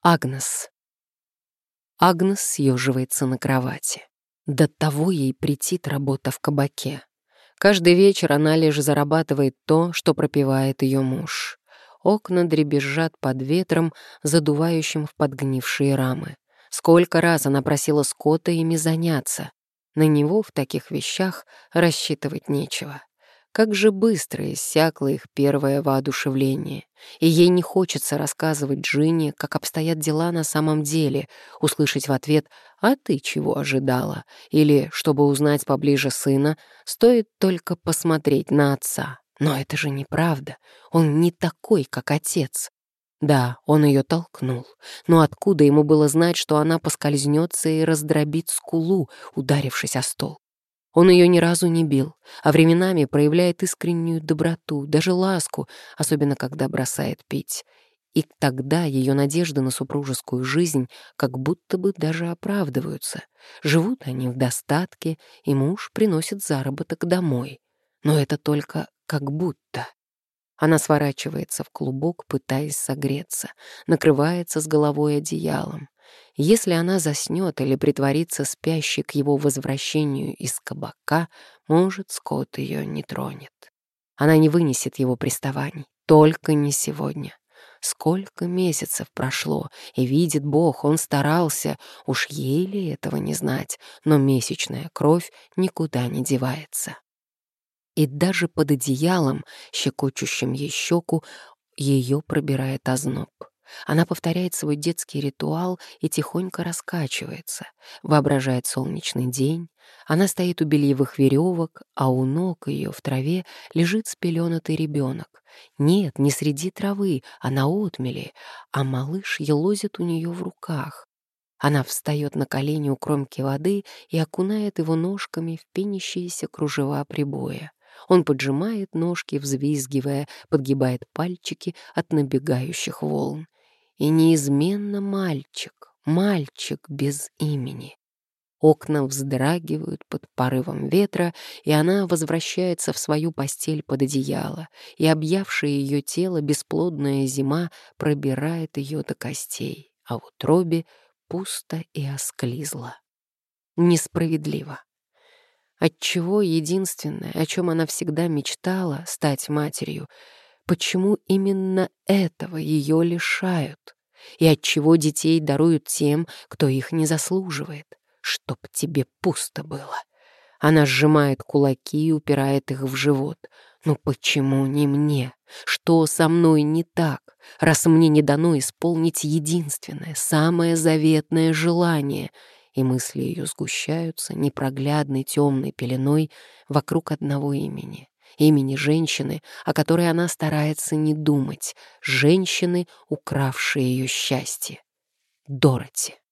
Агнес. Агнес съеживается на кровати. До того ей претит работа в кабаке. Каждый вечер она лишь зарабатывает то, что пропивает ее муж. Окна дребезжат под ветром, задувающим в подгнившие рамы. Сколько раз она просила Скотта ими заняться. На него в таких вещах рассчитывать нечего. Как же быстро иссякло их первое воодушевление. И ей не хочется рассказывать Джинни, как обстоят дела на самом деле, услышать в ответ «А ты чего ожидала?» Или, чтобы узнать поближе сына, стоит только посмотреть на отца. Но это же неправда. Он не такой, как отец. Да, он ее толкнул. Но откуда ему было знать, что она поскользнется и раздробит скулу, ударившись о стол? Он ее ни разу не бил, а временами проявляет искреннюю доброту, даже ласку, особенно когда бросает пить. И тогда ее надежды на супружескую жизнь как будто бы даже оправдываются. Живут они в достатке, и муж приносит заработок домой. Но это только как будто. Она сворачивается в клубок, пытаясь согреться, накрывается с головой одеялом. Если она заснет или притворится спящей к его возвращению из кабака, может, Скотт ее не тронет. Она не вынесет его приставаний, только не сегодня. Сколько месяцев прошло, и видит Бог, он старался, уж ей ли этого не знать, но месячная кровь никуда не девается. И даже под одеялом, щекочущим ей щеку, ее пробирает озноб. Она повторяет свой детский ритуал и тихонько раскачивается, воображает солнечный день. Она стоит у бельевых веревок, а у ног ее в траве лежит спеленатый ребенок. Нет, не среди травы, а на отмеле, а малыш елозит у нее в руках. Она встает на колени у кромки воды и окунает его ножками в пенящиеся кружева прибоя. Он поджимает ножки, взвизгивая, подгибает пальчики от набегающих волн. И неизменно мальчик, мальчик без имени. Окна вздрагивают под порывом ветра, и она возвращается в свою постель под одеяло, и объявшая ее тело бесплодная зима пробирает ее до костей, а в утробе пусто и осклизло. Несправедливо. Отчего единственное, о чем она всегда мечтала, стать матерью, почему именно этого ее лишают? И отчего детей даруют тем, кто их не заслуживает? Чтоб тебе пусто было. Она сжимает кулаки и упирает их в живот. Ну почему не мне? Что со мной не так, раз мне не дано исполнить единственное, самое заветное желание? И мысли ее сгущаются непроглядной темной пеленой вокруг одного имени. Имени женщины, о которой она старается не думать, женщины, укравшей ее счастье. Дороти.